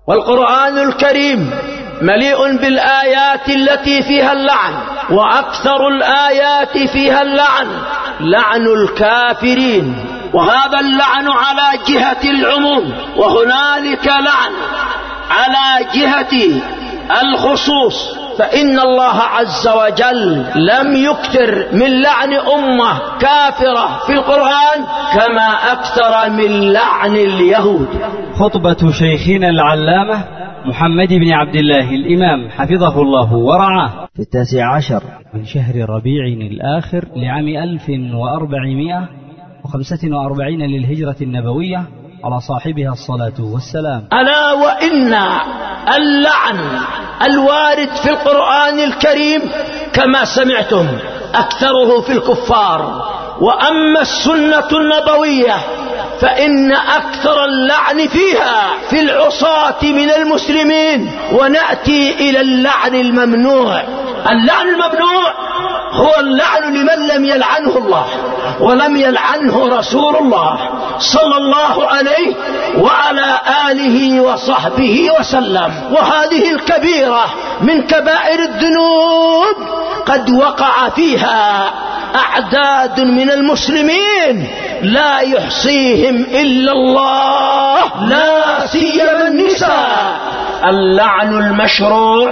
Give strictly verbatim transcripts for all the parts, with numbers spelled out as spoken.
والقرآن الكريم مليء بالآيات التي فيها اللعن، وأكثر الآيات فيها اللعن لعن الكافرين، وهذا اللعن على جهة العموم، وهنالك لعن على جهة الخصوص. فإن الله عز وجل لم يكثر من لعن أمة كافرة في القرآن كما أكثر من لعن اليهود. خطبة شيخنا العلامة محمد بن عبد الله الإمام حفظه الله ورعاه في التاسع عشر من شهر ربيع الآخر لعام ألف وأربعمائة وخمسة وأربعين للهجرة النبوية على صاحبها الصلاة والسلام. ألا وإن اللعن الوارد في القرآن الكريم كما سمعتم أكثره في الكفار، وأما السنة النبوية فإن أكثر اللعن فيها في العصاة من المسلمين. ونأتي إلى اللعن الممنوع. اللعن الممنوع هو اللعن لمن لم يلعنه الله ولم يلعنه رسول الله صلى الله عليه وعلى آله وصحبه وسلم. وهذه الكبيرة من كبائر الذنوب قد وقع فيها أعداد من المسلمين لا يحصيهم إلا الله، لا سيما النساء. اللعن المشروع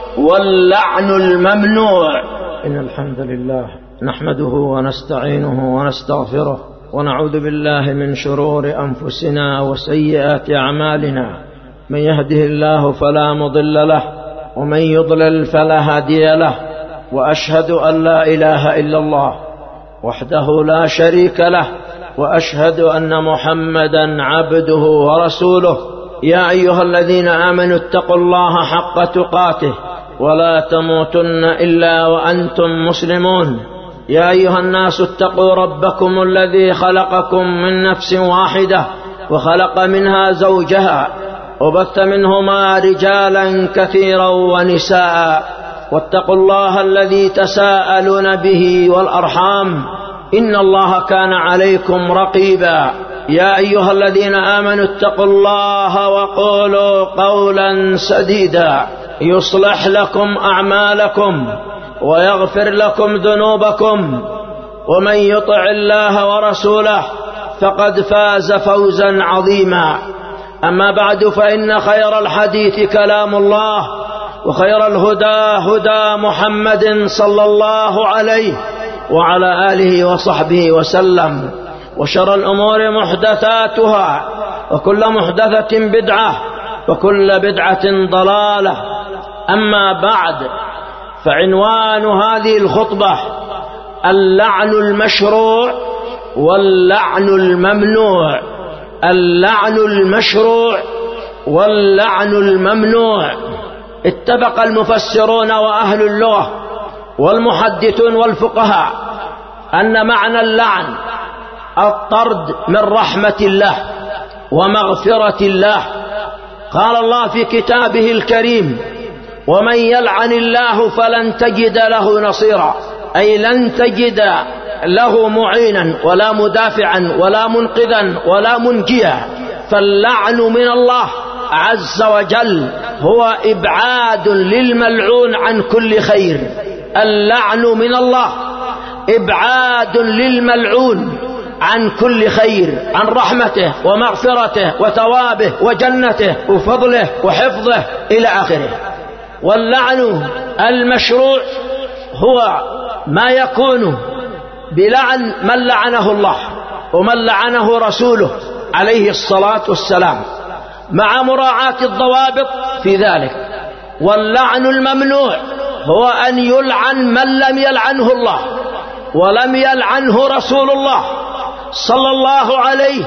واللعن الممنوع. إن الحمد لله نحمده ونستعينه ونستغفره، ونعوذ بالله من شرور أنفسنا وسيئات أعمالنا. من يهده الله فلا مضل له، ومن يضلل فلا هادي له. وأشهد أن لا إله إلا الله وحده لا شريك له، وأشهد أن محمدا عبده ورسوله. يا أيها الذين آمنوا اتقوا الله حق تقاته ولا تموتن إلا وأنتم مسلمون. يا أيها الناس اتقوا ربكم الذي خلقكم من نفس واحدة وخلق منها زوجها وبث منهما رجالا كثيرا ونساء، واتقوا الله الذي تساءلون به والأرحام إن الله كان عليكم رقيبا. يا أيها الذين آمنوا اتقوا الله وقولوا قولا سديدا يصلح لكم أعمالكم ويغفر لكم ذنوبكم، ومن يطع الله ورسوله فقد فاز فوزا عظيما. أما بعد، فإن خير الحديث كلام الله، وخير الهدى هدى محمد صلى الله عليه وعلى آله وصحبه وسلم. وشر الأمور محدثاتها، وكل محدثة بدعة، وكل بدعة ضلالة. أما بعد، فعنوان هذه الخطبة اللعن المشروع واللعن الممنوع. اللعن المشروع واللعن الممنوع. اتفق المفسرون وأهل اللغة والمحدثون والفقهاء أن معنى اللعن الطرد من رحمة الله ومغفرة الله. قال الله في كتابه الكريم: ومن يلعن الله فلن تجد له نصيرا، أي لن تجد له معينا ولا مدافعا ولا منقذا ولا منجيا. فاللعن من الله عز وجل هو إبعاد للملعون عن كل خير. اللعن من الله إبعاد للملعون عن كل خير، عن رحمته ومغفرته وثوابه وجنته وفضله وحفظه إلى آخره. واللعن المشروع هو ما يكون بلعن من لعنه الله ومن لعنه رسوله عليه الصلاة والسلام، مع مراعاة الضوابط في ذلك. واللعن الممنوع هو أن يلعن من لم يلعنه الله ولم يلعنه رسول الله صلى الله عليه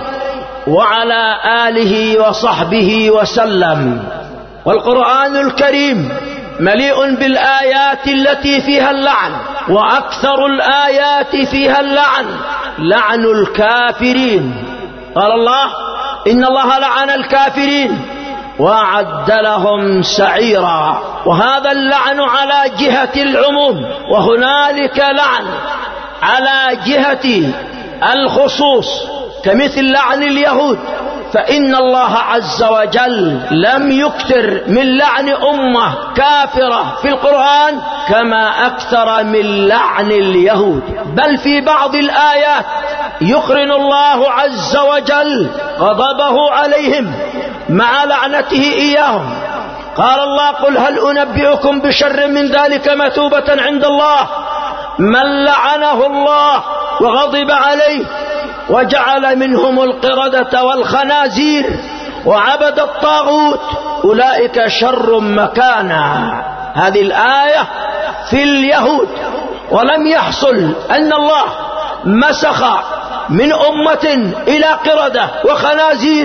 وعلى آله وصحبه وسلم. والقرآن الكريم مليء بالآيات التي فيها اللعن، وأكثر الآيات فيها اللعن لعن الكافرين. قال الله: إن الله لعن الكافرين وأعد لهم سعيرا. وهذا اللعن على جهة العموم، وهنالك لعن على جهة الخصوص، كمثل لعن اليهود فإن الله عز وجل لم يكثر من لعن أمة كافرة في القرآن كما أكثر من لعن اليهود، بل في بعض الآيات يقرن الله عز وجل غضبه عليهم مع لعنته إياهم. قال الله: قل هل أنبئكم بشر من ذلك مثوبة عند الله من لعنه الله وغضب عليه وجعل منهم القردة والخنازير وعبد الطاغوت أولئك شر مكانا. هذه الآية في اليهود. ولم يحصل أن الله مسخ من أمة إلى قردة وخنازير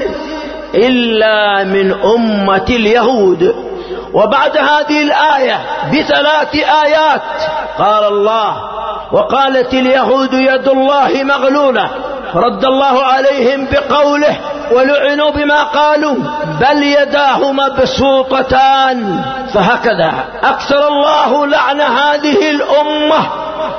إلا من أمة اليهود. وبعد هذه الآية بثلاث آيات قال الله: وقالت اليهود يد الله مغلولة، رد الله عليهم بقوله: ولعنوا بما قالوا بل يداه مبسوطتان. فهكذا أكثر الله لعن هذه الأمة،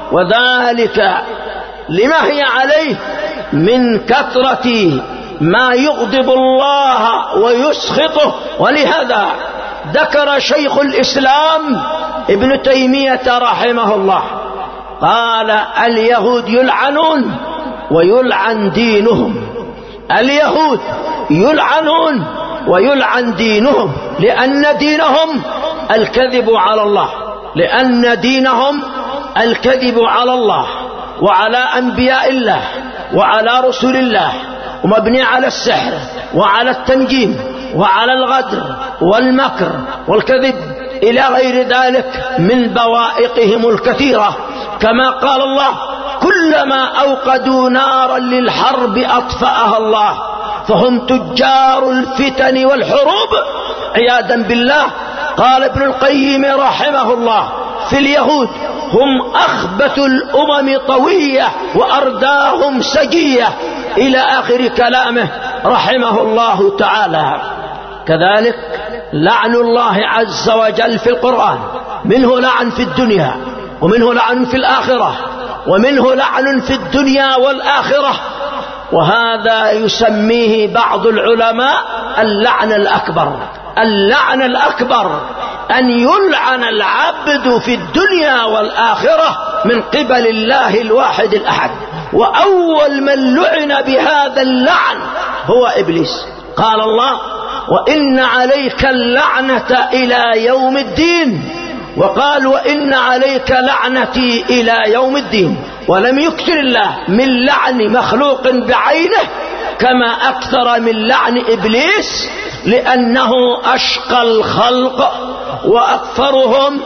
وذلك لما هي عليه من كثرة ما يغضب الله ويسخطه. ولهذا ذكر شيخ الإسلام ابن تيمية رحمه الله قال: اليهود يلعنون ويلعن دينهم. اليهود يلعنون ويلعن دينهم، لأن دينهم الكذب على الله، لأن دينهم الكذب على الله وعلى أنبياء الله وعلى رسل الله، ومبني على السحر وعلى التنجيم وعلى الغدر والمكر والكذب إلى غير ذلك من بوائقهم الكثيرة. كما قال الله: كلما أوقدوا نارا للحرب أطفأها الله، فهم تجار الفتن والحروب عياذا بالله. قال ابن القيم رحمه الله: في اليهود هم أخبث الأمم طوية وأرداهم سجية، إلى آخر كلامه رحمه الله تعالى. كذلك لعن الله عز وجل في القرآن، منه لعن في الدنيا ومنه لعن في الآخرة ومنه لعن في الدنيا والآخرة، وهذا يسميه بعض العلماء اللعن الأكبر. اللعن الأكبر أن يلعن العبد في الدنيا والآخرة من قبل الله الواحد الأحد، وأول من لعن بهذا اللعن هو إبليس. قال الله: وإن عليك اللعنة إلى يوم الدين، وقال: وإن عليك لعنتي إلى يوم الدين. ولم يكثر الله من لعن مخلوق بعينه كما أكثر من لعن إبليس، لأنه أشقى الخلق وأكثرهم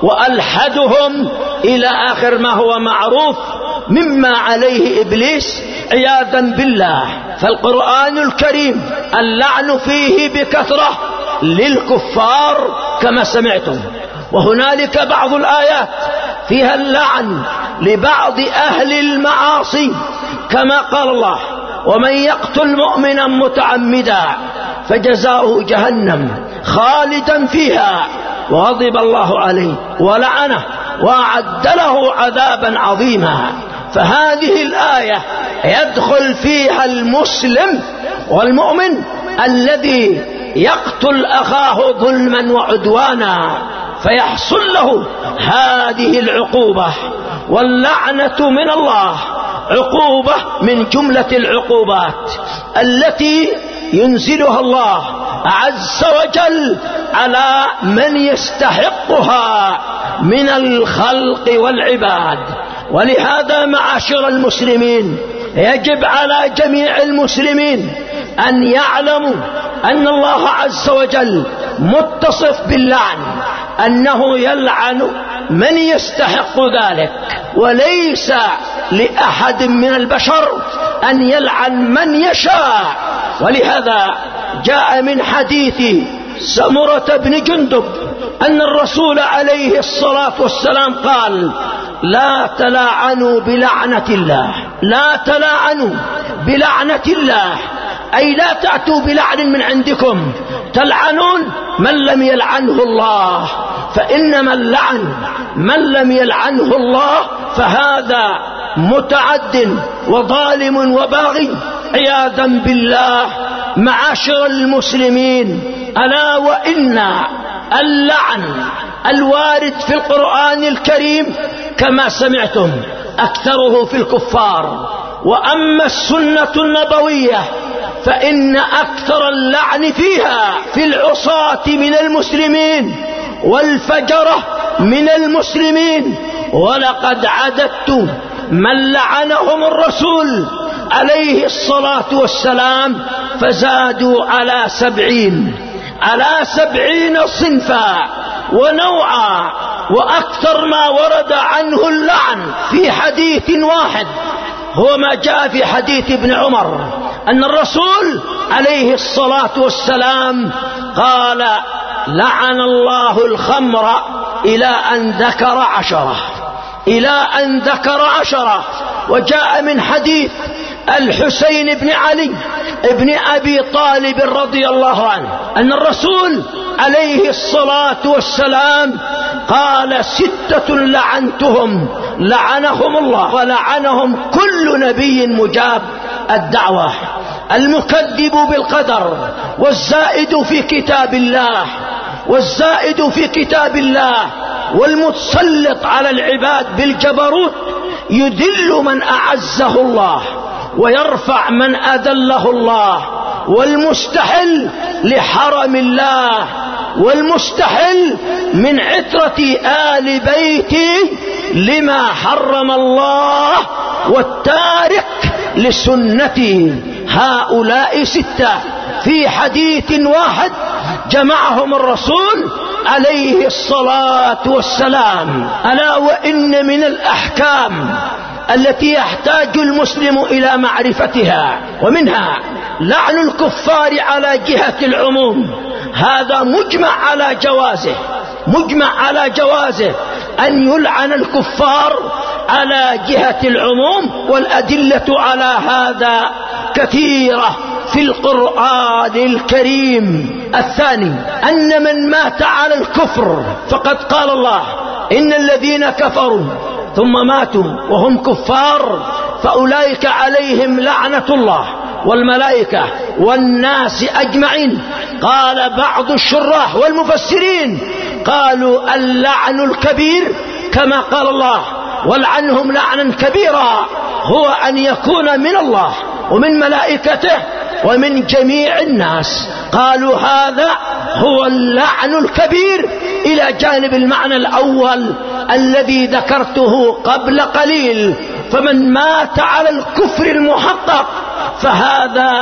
وألحدهم إلى آخر ما هو معروف مما عليه إبليس عياذا بالله. فالقرآن الكريم اللعن فيه بكثرة للكفار كما سمعتم، وهنالك بعض الآيات فيها اللعن لبعض أهل المعاصي، كما قال الله: ومن يقتل مؤمنا متعمدا فجزاؤه جهنم خالدا فيها وغضب الله عليه ولعنه وأعد له عذابا عظيما. فهذه الآية يدخل فيها المسلم والمؤمن الذي يقتل أخاه ظلما وعدوانا فيحصل له هذه العقوبة. واللعنة من الله عقوبة من جملة العقوبات التي ينزلها الله عز وجل على من يستحقها من الخلق والعباد. ولهذا معاشر المسلمين يجب على جميع المسلمين أن يعلموا أن الله عز وجل متصف باللعن، أنه يلعن من يستحق ذلك، وليس لأحد من البشر أن يلعن من يشاء. ولهذا جاء من حديث سمرة بن جندب أن الرسول عليه الصلاة والسلام قال: لا تلاعنوا بلعنة الله، لا تلاعنوا بلعنة الله، أي لا تأتوا بلعن من عندكم تلعنون من لم يلعنه الله، فإنما اللعن من لم يلعنه الله فهذا متعد وظالم وباغي عياذا بالله معاشر المسلمين، ألا وإن اللعن الوارد في القرآن الكريم كما سمعتم أكثره في الكفار، وأما السنة النبوية فإن أكثر اللعن فيها في العصاة من المسلمين والفجرة من المسلمين. ولقد عددت من لعنهم الرسول عليه الصلاة والسلام فزادوا على سبعين على سبعين صنفا ونوعا، وأكثر ما ورد عنه اللعن في حديث واحد هو ما جاء في حديث ابن عمر أن الرسول عليه الصلاة والسلام قال: لعن الله الخمر إلى أن ذكر عشرة إلى أن ذكر عشرة. وجاء من حديث الحسين بن علي ابن أبي طالب رضي الله عنه أن الرسول عليه الصلاة والسلام قال: ستة لعنتهم لعنهم الله ولعنهم كل نبي مجاب الدعوة: المكذب بالقدر، والزائد في كتاب الله والزائد في كتاب الله والمتسلط على العباد بالجبروت، يذل من أعزه الله ويرفع من أذله الله، والمستحل لحرم الله، والمستحل من عترة آل بيتي لما حرم الله، والتارك لسنتي. هؤلاء ستة في حديث واحد جمعهم الرسول عليه الصلاة والسلام. ألا وإن من الأحكام التي يحتاج المسلم إلى معرفتها ومنها لعن الكفار على جهة العموم، هذا مجمع على جوازه مجمع على جوازه أن يلعن الكفار على جهة العموم، والأدلة على هذا كثيرة في القرآن الكريم. الثاني أن من مات على الكفر فقد قال الله: إن الذين كفروا ثم ماتوا وهم كفار فأولئك عليهم لعنة الله والملائكة والناس أجمعين. قال بعض الشراح والمفسرين قالوا: اللعن الكبير كما قال الله: والعنهم لعنا كبيرا، هو أن يكون من الله ومن ملائكته ومن جميع الناس. قالوا هذا هو اللعن الكبير، إلى جانب المعنى الأول الذي ذكرته قبل قليل. فمن مات على الكفر المحقق فهذا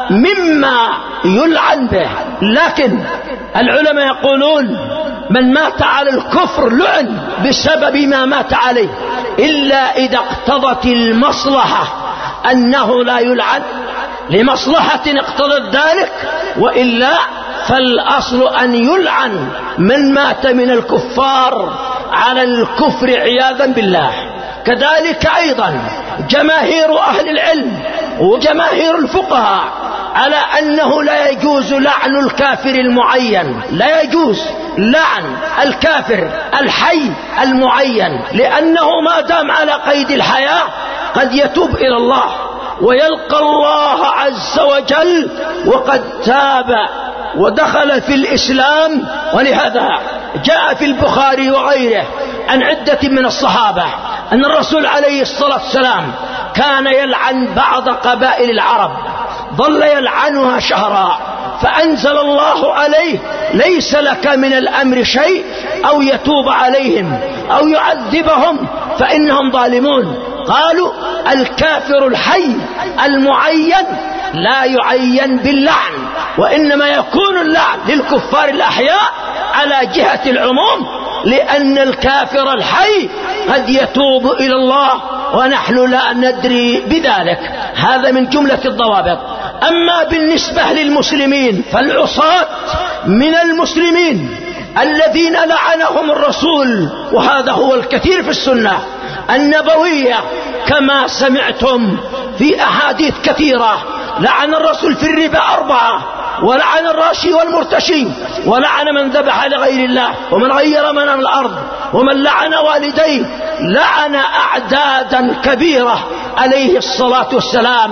مما يلعن به. لكن العلماء يقولون من مات على الكفر لعن بسبب ما مات عليه، إلا إذا اقتضت المصلحة أنه لا يلعن، لمصلحة اقتضت ذلك، وإلا فالأصل أن يلعن من مات من الكفار على الكفر عياذا بالله. كذلك أيضا جماهير أهل العلم وجماهير الفقهاء على أنه لا يجوز لعن الكافر المعين، لا يجوز لعن الكافر الحي المعين، لأنه ما دام على قيد الحياة قد يتوب إلى الله ويلقى الله عز وجل وقد تاب ودخل في الإسلام. ولهذا جاء في البخاري وغيره عن عدة من الصحابة أن الرسول عليه الصلاة والسلام كان يلعن بعض قبائل العرب، ظل يلعنها شهرا، فأنزل الله عليه: ليس لك من الأمر شيء، أو يتوب عليهم أو يعذبهم فإنهم ظالمون. قالوا: الكافر الحي المعين لا يعين باللعن، وإنما يكون اللعن للكفار الأحياء على جهة العموم، لأن الكافر الحي قد يتوب إلى الله ونحن لا ندري بذلك. هذا من جملة الضوابط. أما بالنسبة للمسلمين فالعصاة من المسلمين الذين لعنهم الرسول، وهذا هو الكثير في السنة النبوية كما سمعتم في أحاديث كثيرة. لعن الرسول في الربا أربعة، ولعن الراشي والمرتشي، ولعن من ذبح لغير الله، ومن غير منام الأرض، ومن لعن والديه، لعن أعدادا كبيرة عليه الصلاة والسلام.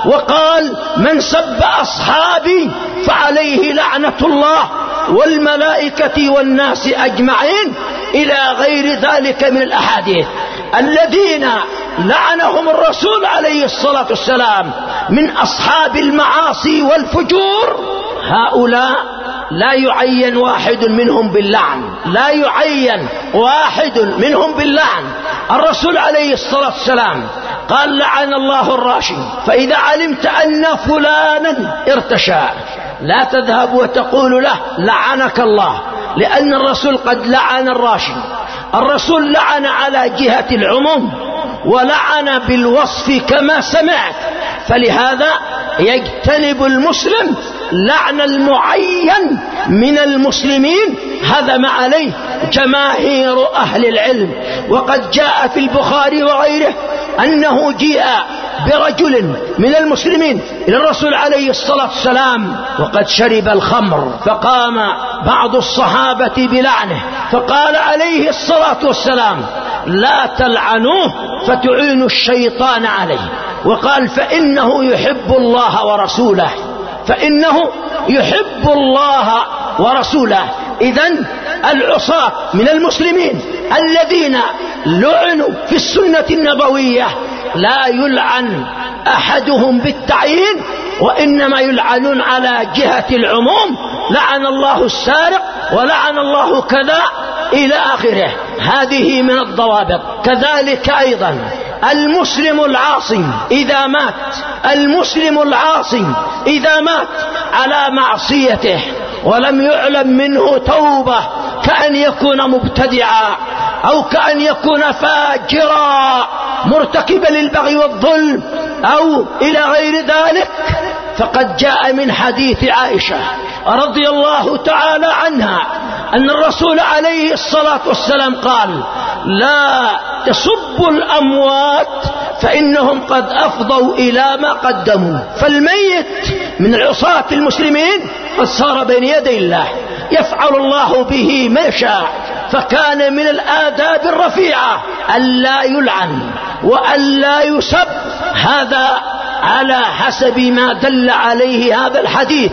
وقال من سب أصحابي فعليه لعنة الله والملائكة والناس أجمعين إلى غير ذلك من الأحاديث. الذين لعنهم الرسول عليه الصلاة والسلام من أصحاب المعاصي والفجور هؤلاء لا يعين واحد منهم باللعن، لا يعين واحد منهم باللعن. الرسول عليه الصلاة والسلام قال لعن الله الراشي، فإذا علمت أن فلانا ارتشى لا تذهب وتقول له لعنك الله، لأن الرسول قد لعن الراشي. الرسول لعن على جهة العموم ولعن بالوصف كما سمعت، فلهذا يجتنب المسلم لعن المعين من المسلمين. هذا ما عليه جماهير أهل العلم. وقد جاء في البخاري وغيره أنه جيء برجل من المسلمين إلى الرسول عليه الصلاة والسلام وقد شرب الخمر، فقام بعض الصحابة بلعنه، فقال عليه الصلاة والسلام لا تلعنوه فتعينوا الشيطان عليه، وقال فإنه يحب الله ورسوله، فإنه يحب الله ورسوله. إذن العصاة من المسلمين الذين لعنوا في السنة النبوية لا يلعن أحدهم بالتعيين، وإنما يلعنون على جهة العموم، لعن الله السارق ولعن الله كذا إلى آخره. هذه من الضوابط. كذلك أيضا المسلم العاصي إذا مات، المسلم العاصي إذا مات على معصيته ولم يعلم منه توبة، كأن يكون مبتدعا أو كأن يكون فاجرا مرتكبا للبغي والظلم أو إلى غير ذلك، فقد جاء من حديث عائشة رضي الله تعالى عنها أن الرسول عليه الصلاة والسلام قال لا تسبوا الأموات فإنهم قد أفضوا إلى ما قدموا. فالميت من العصاة المسلمين قد صار بين يدي الله يفعل الله به ما يشاء، فكان من الآداب الرفيعة ألا يلعن وألا يسب. هذا على حسب ما دل عليه هذا الحديث.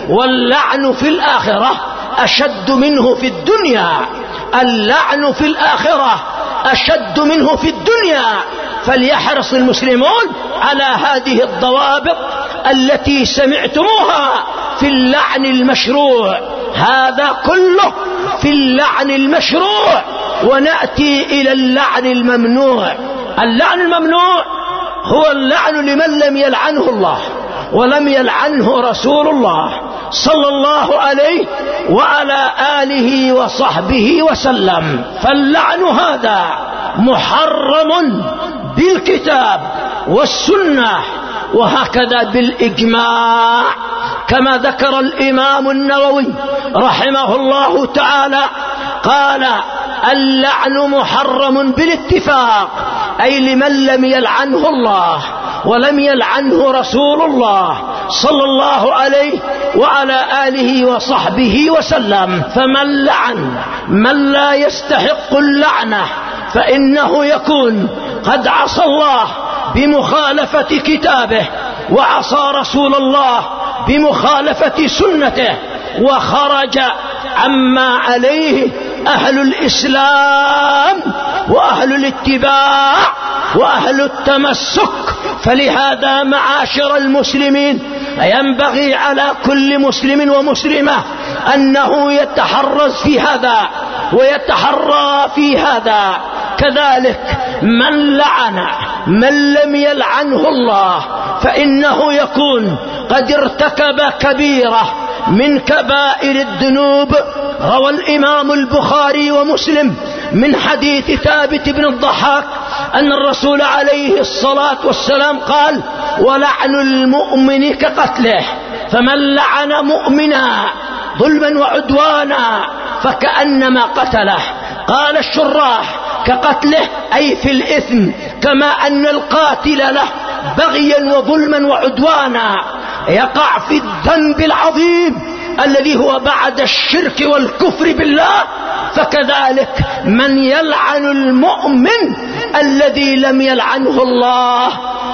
واللعن في الآخرة أشد منه في الدنيا، اللعن في الآخرة أشد منه في الدنيا. فليحرص المسلمون على هذه الضوابط التي سمعتموها في اللعن المشروع. هذا كله في اللعن المشروع. ونأتي إلى اللعن الممنوع. اللعن الممنوع هو اللعن لمن لم يلعنه الله ولم يلعنه رسول الله صلى الله عليه وعلى آله وصحبه وسلم. فاللعن هذا محرم بالكتاب والسنة وهكذا بالإجماع، كما ذكر الإمام النووي رحمه الله تعالى قال اللعن محرم بالاتفاق، أي لمن لم يلعنه الله ولم يلعنه رسول الله صلى الله عليه وعلى آله وصحبه وسلم. فمن لعن من لا يستحق اللعنة فإنه يكون قد عصى الله بمخالفة كتابه وعصى رسول الله بمخالفة سنته، وخرج عما عليه أهل الإسلام وأهل الاتباع وأهل التمسك. فلهذا معاشر المسلمين ينبغي على كل مسلم ومسلمة أنه يتحرز في هذا ويتحرى في هذا. كذلك من لعن من لم يلعنه الله فإنه يكون قد ارتكب كبيرة من كبائر الذنوب. روى الإمام البخاري ومسلم من حديث ثابت بن الضحاك أن الرسول عليه الصلاة والسلام قال ولعن المؤمن كقتله، فمن لعن مؤمنا ظلما وعدوانا فكأنما قتله. قال الشراح كقتله أي في الإثم، كما أن القاتل له بغيا وظلما وعدوانا يقع في الذنب العظيم الذي هو بعد الشرك والكفر بالله. فكذلك من يلعن المؤمن الذي لم يلعنه الله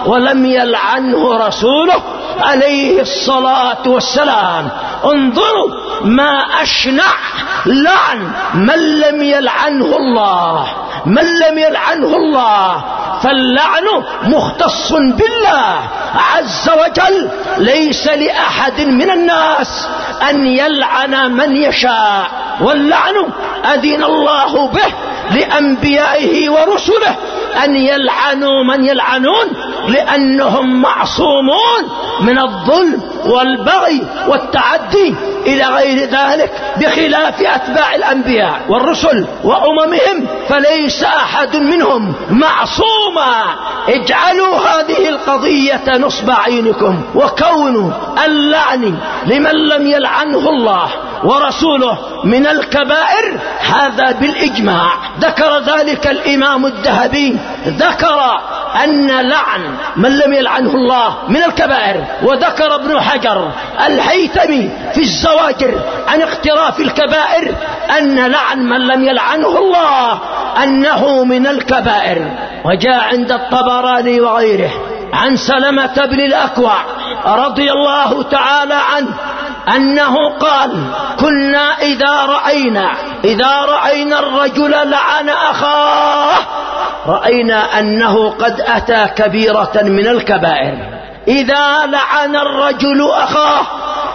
ولم يلعنه رسوله عليه الصلاة والسلام. انظروا ما أشنع لعن من لم يلعنه الله، من لم يلعنه الله. فاللعن مختص بالله عز وجل، ليس لأحد من الناس أن يلعن من يشاء، واللعن أذن الله به لأنبيائه ورسله أن يلعنوا من يلعنون، لأنهم معصومون من الظلم والبغي والتعدي إلى غير ذلك، بخلاف أتباع الأنبياء والرسل وأممهم فليس أحد منهم معصوما. اجعلوا هذه القضية نصب عينكم. وكون اللعن لمن لم يلعنه الله ورسوله من الكبائر هذا بالإجماع. ذكر ذلك الإمام الذهبي، ذكر أن لعن من لم يلعنه الله من الكبائر. وذكر ابن حجر الهيثمي في الزواجر عن اقتراف الكبائر أن لعن من لم يلعنه الله أنه من الكبائر. وجاء عند الطبراني وغيره عن سلمة بن الأكوع رضي الله تعالى عنه أنه قال: كنا إذا رأينا إذا رأينا الرجل لعن أخاه رأينا أنه قد أتى كبيرة من الكبائر. إذا لعن الرجل أخاه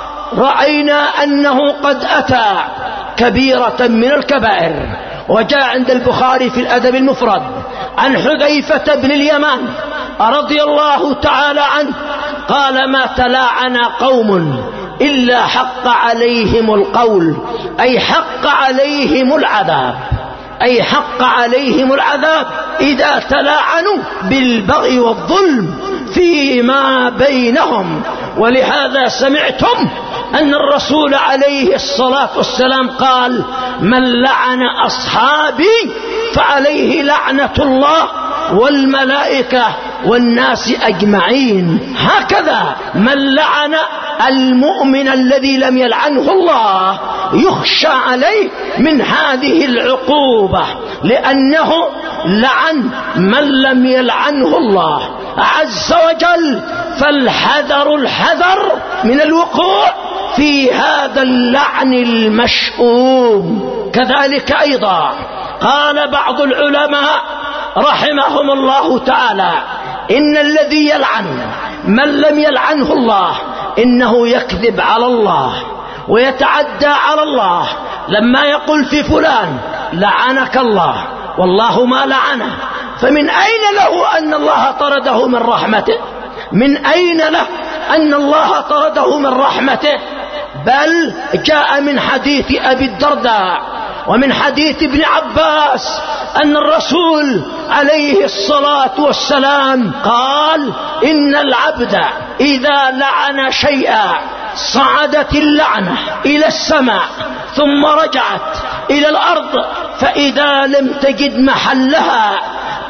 رأينا أنه قد أتى كبيرة من الكبائر. وجاء عند البخاري في الأدب المفرد عن حذيفة بن اليمان رضي الله تعالى عنه قال: ما تلاعن قوم إلا حق عليهم القول، أي حق عليهم العذاب، أي حق عليهم العذاب إذا تلاعنوا بالبغي والظلم فيما بينهم. ولهذا سمعتم أن الرسول عليه الصلاة والسلام قال: من لعن أصحابي فعليه لعنة الله والملائكة والناس أجمعين. هكذا من لعن المؤمن الذي لم يلعنه الله يخشى عليه من هذه العقوبة، لأنه لعن من لم يلعنه الله عز وجل. فالحذر الحذر من الوقوع في هذا اللعن المشؤوم. كذلك أيضا قال بعض العلماء رحمهم الله تعالى: إن الذي يلعن من لم يلعنه الله إنه يكذب على الله ويتعدى على الله. لما يقول في فلان لعنك الله والله ما لعنه، فمن أين له أن الله طرده من رحمته؟ من أين له أن الله طرده من رحمته؟ بل جاء من حديث أبي الدرداء ومن حديث ابن عباس أن الرسول عليه الصلاة والسلام قال: إن العبد إذا لعن شيئا صعدت اللعنة إلى السماء ثم رجعت إلى الأرض، فإذا لم تجد محلها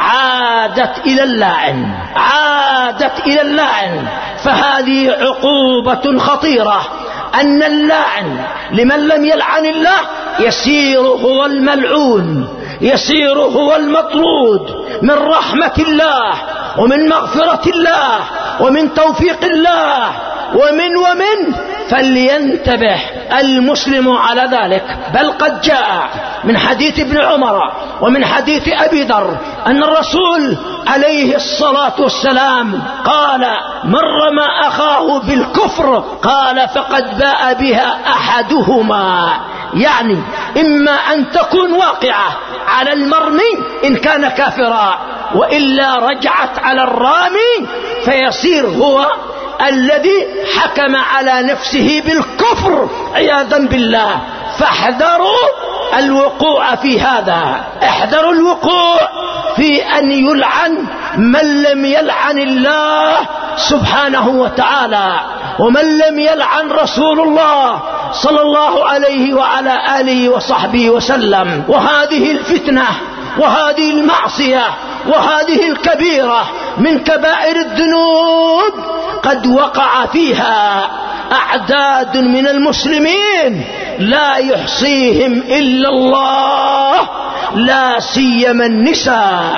عادت إلى اللاعن، عادت إلى اللاعن. فهذه عقوبة خطيرة، أن اللاعن لمن لم يلعن الله يسير هو الملعون، يسير هو المطرود من رحمة الله ومن مغفرة الله ومن توفيق الله ومن ومن فلينتبه المسلم على ذلك. بل قد جاء من حديث ابن عمر ومن حديث أبي ذر أن الرسول عليه الصلاة والسلام قال: من رمى أخاه بالكفر قال فقد باء بها أحدهما، يعني إما أن تكون واقعة على المرمي إن كان كافرا، وإلا رجعت على الرامي فيصير هو الذي حكم على نفسه بالكفر عياذا بالله. فاحذروا الوقوع في هذا، احذروا الوقوع في أن يلعن من لم يلعن الله سبحانه وتعالى ومن لم يلعن رسول الله صلى الله عليه وعلى آله وصحبه وسلم. وهذه الفتنة وهذه المعصية وهذه الكبيرة من كبائر الذنوب قد وقع فيها أعداد من المسلمين لا يحصيهم إلا الله، لا سيما النساء،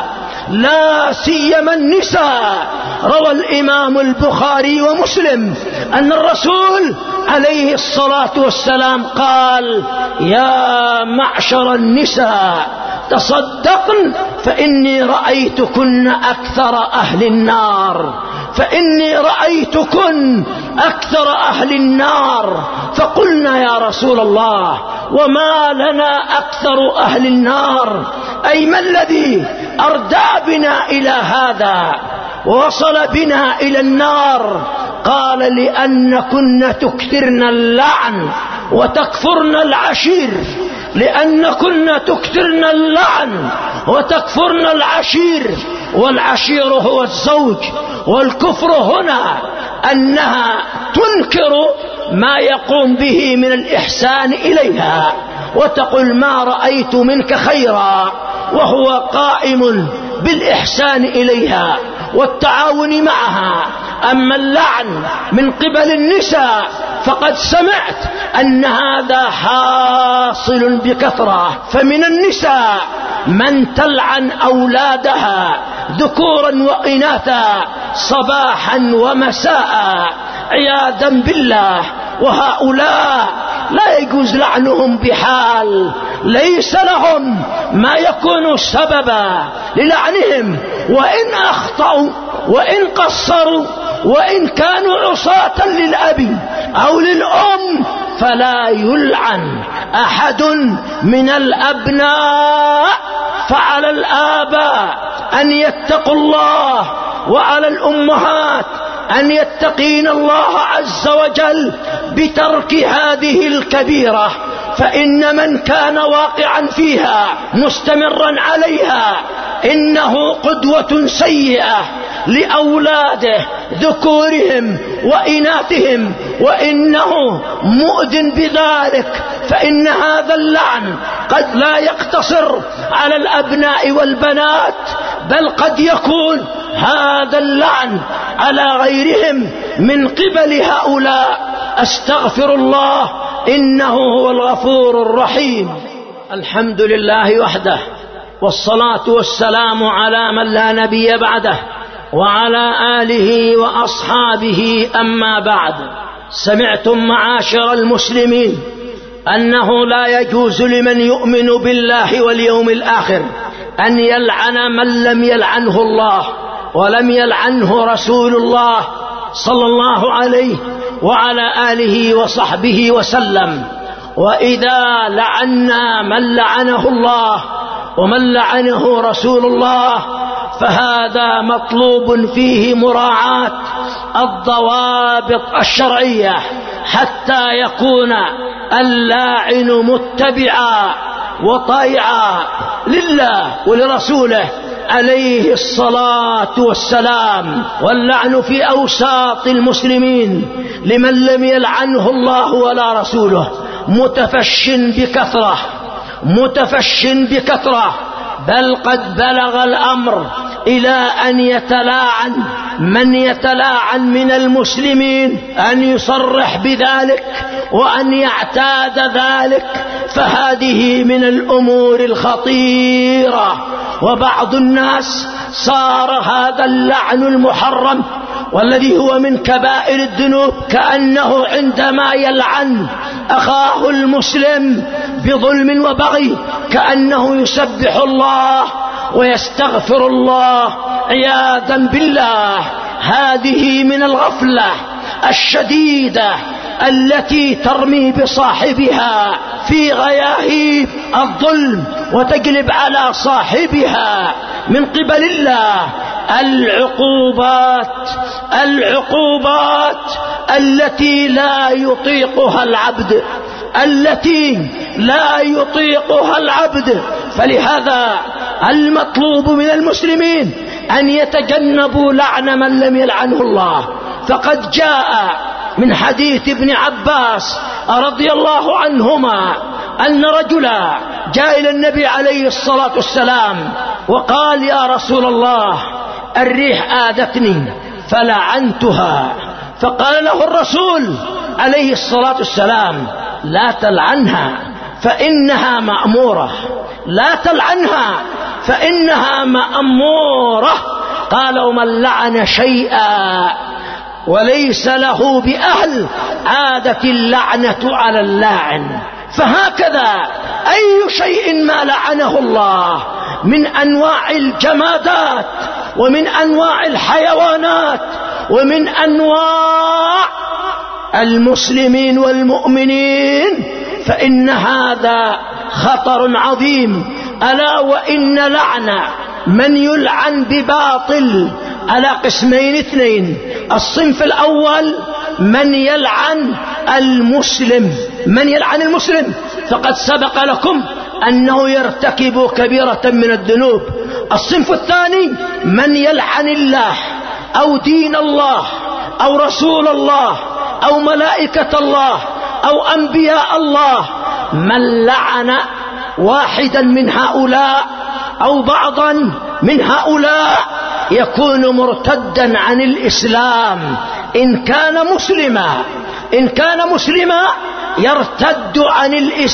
لا سيما النساء. روى الإمام البخاري ومسلم أن الرسول عليه الصلاة والسلام قال: يا معشر النساء تصدقن فإني رأيتكن أكثر أهل النار، فإني رأيتكن أكثر أهل النار. فقلنا: يا رسول الله، وما لنا أكثر أهل النار؟ أي ما الذي أردى بنا إلى هذا ووصل بنا إلى النار؟ قال: لأنكن تكثرن اللعن وتكفرن العشير. لأنكن تكثرن اللعن وتكفرن العشير، والعشير هو الزوج، والكفر هنا أنها تنكر ما يقوم به من الإحسان إليها وتقول: ما رأيت منك خيرا، وهو قائم بالإحسان إليها والتعاون معها. أما اللعن من قبل النساء فقد سمعت أن هذا حاصل بكثرة، فمن النساء من تلعن أولادها ذكورا وإناثا صباحا ومساء عياذا بالله، وهؤلاء لا يجوز لعنهم بحال، ليس لهم ما يكون سببا للعنهم، وإن أخطأوا وإن قصروا وإن كانوا عصاة للأب أو للأم فلا يلعن أحد من الأبناء. فعلى الآباء أن يتقوا الله، وعلى الأمهات أن يتقين الله عز وجل بترك هذه الكبيرة، فإن من كان واقعا فيها مستمرا عليها إنه قدوة سيئة لأولاده ذكورهم وإناثهم، وإنه مؤذن بذلك. فإن هذا اللعن قد لا يقتصر على الأبناء والبنات، بل قد يكون هذا اللعن على غيرهم من قبل هؤلاء. أستغفر الله إنه هو الغفور الرحيم. الحمد لله وحده، والصلاة والسلام على من لا نبي بعده، وعلى آله وأصحابه. أما بعد، سمعتم معاشر المسلمين أنه لا يجوز لمن يؤمن بالله واليوم الآخر أن يلعن من لم يلعنه الله ولم يلعنه رسول الله صلى الله عليه وعلى آله وصحبه وسلم. وإذا لعنا من لعنه الله ومن لعنه رسول الله فهذا مطلوب فيه مراعاة الضوابط الشرعية حتى يكون اللاعن متبعا وطائعا لله ولرسوله عليه الصلاة والسلام. واللعن في أوساط المسلمين لمن لم يلعنه الله ولا رسوله متفش بكثرة متفش بكثرة بل قد بلغ الأمر إلى أن يتلاعن من يتلاعن من المسلمين، أن يصرح بذلك وأن يعتاد ذلك، فهذه من الأمور الخطيرة. وبعض الناس صار هذا اللعن المحرم والذي هو من كبائر الذنوب كأنه عندما يلعن أخاه المسلم بظلم وبغي كأنه يسبح الله ويستغفر الله عياذا بالله. هذه من الغفلة الشديدة التي ترمي بصاحبها في غياهيب الظلم وتجلب على صاحبها من قبل الله العقوبات العقوبات التي لا يطيقها العبد التي لا يطيقها العبد. فلهذا المطلوب من المسلمين أن يتجنبوا لعن من لم يلعنه الله. فقد جاء من حديث ابن عباس رضي الله عنهما أن رجلا جاء إلى النبي عليه الصلاة والسلام وقال: يا رسول الله، الريح آذتني فلعنتها. فقال له الرسول عليه الصلاة والسلام: لا تلعنها فإنها مأمورة، لا تلعنها فإنها مأمورة. قال ومن لعن شيئا وليس له بأهل عادت اللعنة على اللاعن. فهكذا أي شيء ما لعنه الله من أنواع الجمادات ومن أنواع الحيوانات ومن أنواع المسلمين والمؤمنين فإن هذا خطر عظيم. ألا وإن لعن من يلعن بباطل على قسمين اثنين. الصنف الأول من يلعن المسلم، من يلعن المسلم فقد سبق لكم أنه يرتكب كبيرة من الذنوب. الصنف الثاني من يلعن الله أو دين الله أو رسول الله أو ملائكة الله أو أنبياء الله. من لعن واحدا من هؤلاء أو بعضا من هؤلاء يكون مرتدا عن الإسلام. إن كان مسلما إن كان مسلما يرتد عن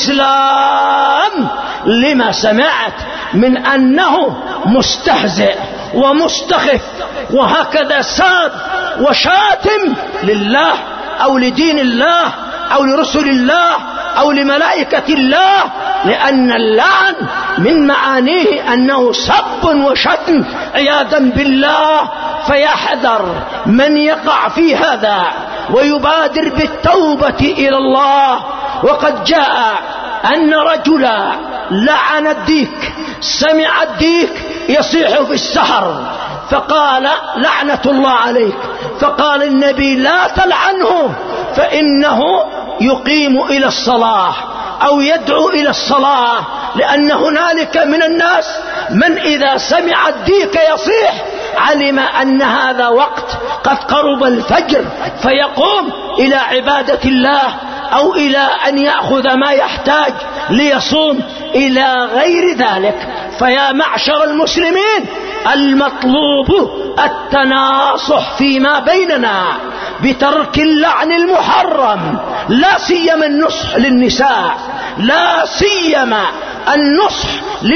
الإسلام لما سمعت من أنه مستهزئ ومستخف وهكذا ساب وشاتم لله أو لدين الله أو لرسل الله أو لملائكة الله، لأن اللعن من معانيه أنه سب وشتم عياذا بالله. فيحذر من يقع في هذا ويبادر بالتوبة إلى الله. وقد جاء أن رجلا لعن الديك، سمع الديك يصيح في السحر فقال لعنة الله عليك. فقال النبي لا تلعنه فإنه يقيم إلى الصلاة أو يدعو إلى الصلاة، لأن هنالك من الناس من إذا سمع الديك يصيح علم أن هذا وقت قد قرب الفجر فيقوم إلى عبادة الله أو إلى أن يأخذ ما يحتاج ليصوم إلى غير ذلك. فيا معشر المسلمين المطلوب التناصح فيما بيننا بترك اللعن المحرم، لا سيما النصح للنساء، لا سيما النصح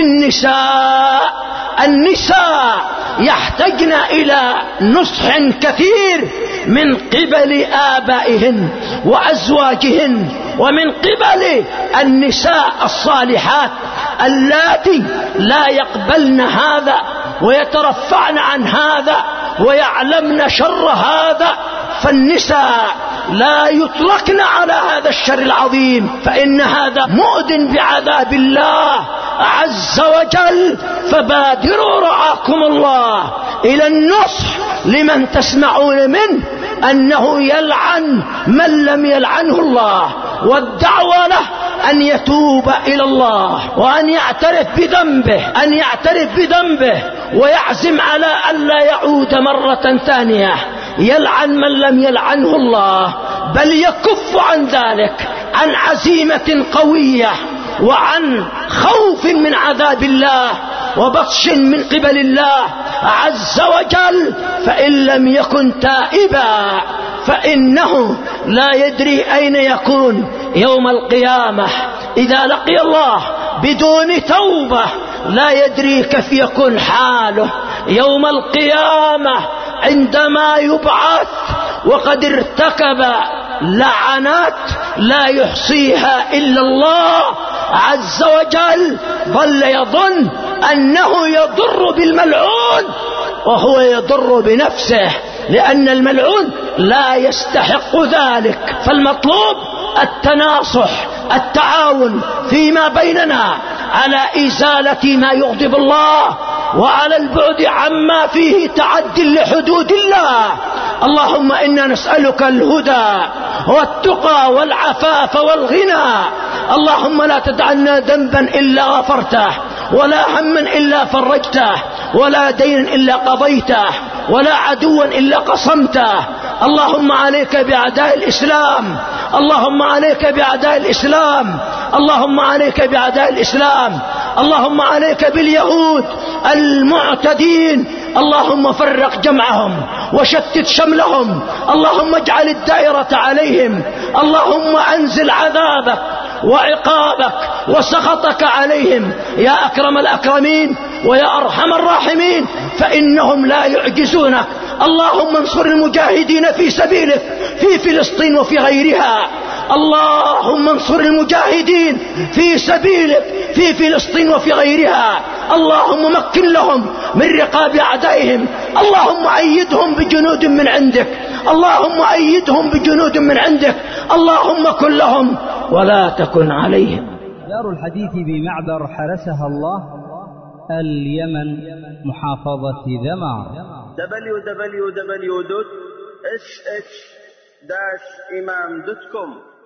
للنساء. النساء يحتاجن إلى نصح كثير من قبل آبائهن وأزواجهن ومن قبل النساء الصالحات اللاتي لا يقبلن هذا ويترفعن عن هذا ويعلمن شر هذا. فالنساء لا يتركن على هذا الشر العظيم، فإن هذا مؤذن بعذاب الله عز وجل. فبادروا رعاكم الله إلى النصح لمن تسمعون منه أنه يلعن من لم يلعنه الله، والدعوة له أن يتوب إلى الله وأن يعترف بذنبه أن يعترف بذنبه ويعزم على ألا يعود مرة ثانية يلعن من لم يلعنه الله، بل يكف عن ذلك عن عزيمة قوية وعن خوف من عذاب الله وبطش من قبل الله عز وجل. فإن لم يكن تائبا فإنه لا يدري أين يكون يوم القيامة. إذا لقي الله بدون توبة لا يدري كيف يكون حاله يوم القيامة عندما يبعث وقد ارتكب لعنات لا يحصيها إلا الله عز وجل. ظل يظن أنه يضر بالملعون وهو يضر بنفسه، لأن الملعون لا يستحق ذلك. فالمطلوب التناصح، التعاون فيما بيننا على إزالة ما يغضب الله وعلى البعد عما فيه تعدي لحدود الله. اللهم إنا نسألك الهدى والتقى والعفاف والغنى. اللهم لا تدع لنا ذنبا إلا غفرته، ولا هما إلا فرجته، ولا دينا إلا قضيته، ولا عدوا إلا قصمته. اللهم عليك بأعداء الإسلام، اللهم عليك بأعداء الإسلام، اللهم عليك بأعداء الإسلام، اللهم عليك باليهود المعتدين. اللهم فرق جمعهم وشتت شملهم، اللهم اجعل الدائرة عليهم، اللهم أنزل عذابك وعقابك وسخطك عليهم يا أكرم الأكرمين. ويا أرحم الراحمين فإنهم لا يعجزونك. اللهم انصر المجاهدين في سبيلك في فلسطين وفي غيرها. اللهم انصر المجاهدين في سبيلك في فلسطين وفي غيرها. اللهم مكن لهم من رقاب أعدائهم. اللهم أيدهم بجنود من عندك. اللهم أيدهم بجنود من عندك. اللهم كن لهم ولا تكن عليهم. دار الحديث بمعبر حرسها الله، اليمن، محافظة ذمار. دبليو دبليو دبليو دوت إس إتش داش إمام دوت كوم